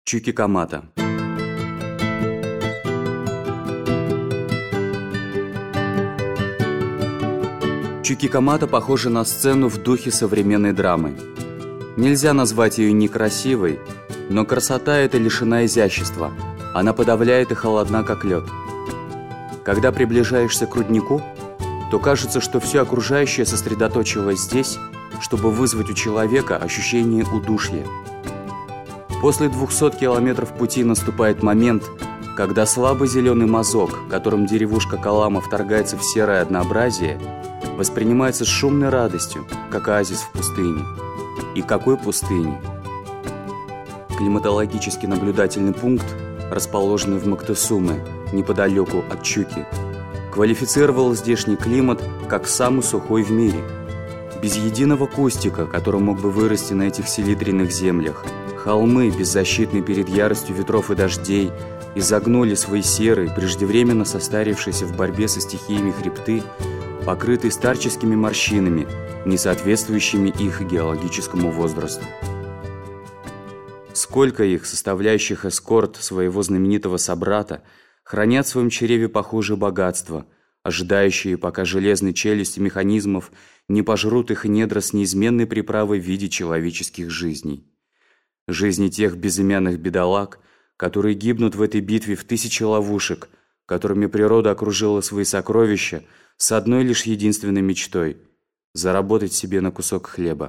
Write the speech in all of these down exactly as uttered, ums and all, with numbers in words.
Чукикамата. Чукикамата похожа на сцену в духе современной драмы. Нельзя назвать ее некрасивой, но красота эта лишена изящества. Она подавляет и холодна, как лед. Когда приближаешься к руднику, то кажется, что все окружающее сосредоточилось здесь, чтобы вызвать у человека ощущение удушья. После двухсот километров пути наступает момент, когда слабый зеленый мазок, которым деревушка Калама вторгается в серое однообразие, воспринимается с шумной радостью, как оазис в пустыне. И какой пустыне? Климатологический наблюдательный пункт, расположенный в Моктесуме, неподалеку от Чуки, квалифицировал здешний климат как самый сухой в мире. Без единого кустика, который мог бы вырасти на этих селитренных землях, холмы, беззащитные перед яростью ветров и дождей, изогнули свои серые, преждевременно состарившиеся в борьбе со стихиями хребты, покрытые старческими морщинами, не соответствующими их геологическому возрасту. Сколько их, составляющих эскорт своего знаменитого собрата, хранят в своем чреве похожие богатства, ожидающие, пока железные челюсти механизмов не пожрут их недра с неизменной приправой в виде человеческих жизней. Жизни тех безымянных бедолаг, которые гибнут в этой битве в тысячи ловушек, которыми природа окружила свои сокровища, с одной лишь единственной мечтой – заработать себе на кусок хлеба.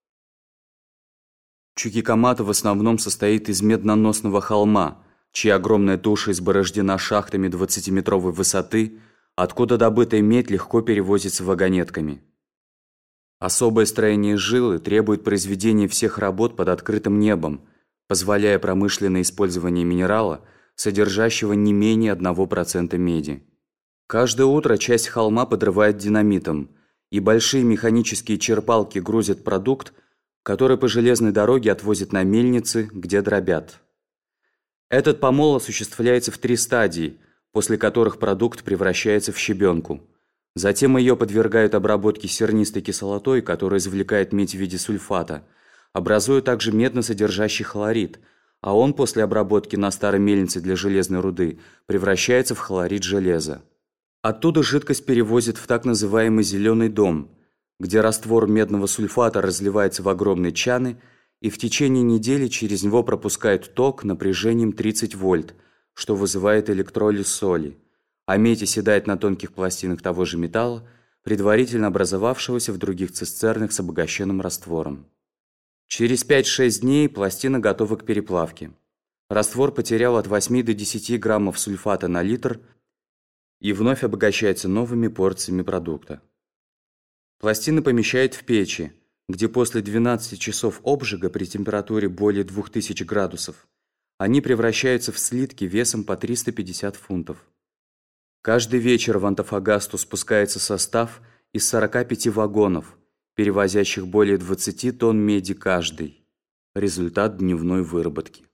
Чукикамата в основном состоит из медноносного холма, чья огромная туша изборождена шахтами двадцатиметровой высоты, откуда добытая медь легко перевозится вагонетками. Особое строение жилы требует произведения всех работ под открытым небом, позволяя промышленное использование минерала, содержащего не менее одного процента меди. Каждое утро часть холма подрывает динамитом, и большие механические черпалки грузят продукт, который по железной дороге отвозят на мельницы, где дробят. Этот помол осуществляется в три стадии, после которых продукт превращается в щебенку. Затем ее подвергают обработке сернистой кислотой, которая извлекает медь в виде сульфата, образуя также медно-содержащий хлорид, а он после обработки на старой мельнице для железной руды превращается в хлорид железа. Оттуда жидкость перевозят в так называемый «зеленый дом», где раствор медного сульфата разливается в огромные чаны и в течение недели через него пропускает ток напряжением тридцать вольт, что вызывает электролиз соли, а медь оседает на тонких пластинах того же металла, предварительно образовавшегося в других цистернах с обогащенным раствором. Через пять-шесть дней пластина готова к переплавке. Раствор потерял от восьми до десяти граммов сульфата на литр и вновь обогащается новыми порциями продукта. Пластины помещают в печи, где после двенадцати часов обжига при температуре более двух тысяч градусов они превращаются в слитки весом по триста пятьдесят фунтов. Каждый вечер в Антофагасту спускается состав из сорока пяти вагонов, перевозящих более двадцати тонн меди каждый. Результат дневной выработки.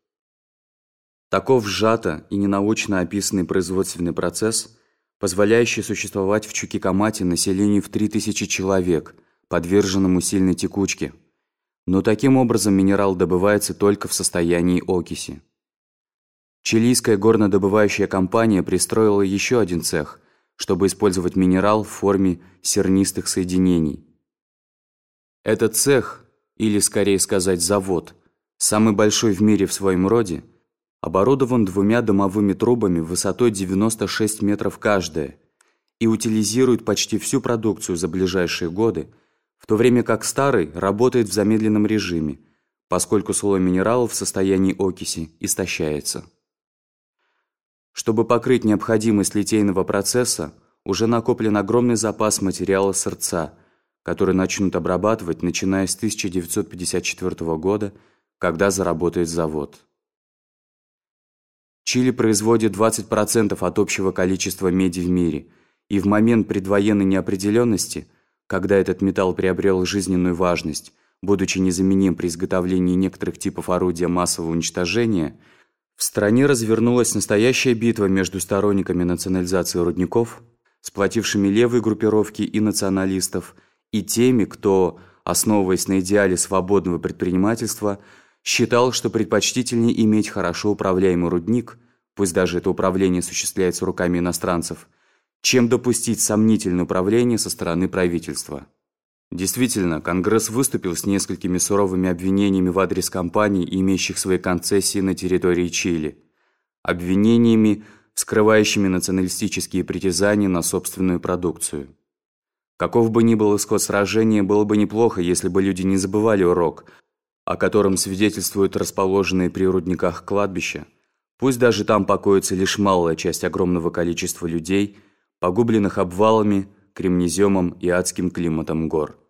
Таков сжато и ненаучно описанный производственный процесс, позволяющий существовать в Чукикамате населению в три тысячи человек, подверженному сильной текучке. Но таким образом минерал добывается только в состоянии окиси. Чилийская горнодобывающая компания пристроила еще один цех, чтобы использовать минерал в форме сернистых соединений. Этот цех, или скорее сказать завод, самый большой в мире в своем роде, оборудован двумя дымовыми трубами высотой девяносто шесть метров каждая и утилизирует почти всю продукцию за ближайшие годы, в то время как старый работает в замедленном режиме, поскольку слой минералов в состоянии окиси истощается. Чтобы покрыть необходимость литейного процесса, уже накоплен огромный запас материала сырца, который начнут обрабатывать, начиная с тысяча девятьсот пятьдесят четвёртого года, когда заработает завод. Чили производит двадцать процентов от общего количества меди в мире, и в момент предвоенной неопределенности, когда этот металл приобрел жизненную важность, будучи незаменим при изготовлении некоторых типов орудия массового уничтожения, в стране развернулась настоящая битва между сторонниками национализации рудников, сплотившими левые группировки и националистов, и теми, кто, основываясь на идеале свободного предпринимательства, считал, что предпочтительнее иметь хорошо управляемый рудник, пусть даже это управление осуществляется руками иностранцев, чем допустить сомнительное управление со стороны правительства. Действительно, Конгресс выступил с несколькими суровыми обвинениями в адрес компаний, имеющих свои концессии на территории Чили. Обвинениями, вскрывающими националистические притязания на собственную продукцию. Каков бы ни был исход сражения, было бы неплохо, если бы люди не забывали урок, о котором свидетельствуют расположенные при рудниках кладбища. Пусть даже там покоится лишь малая часть огромного количества людей, погубленных обвалами, кремнеземом и адским климатом гор.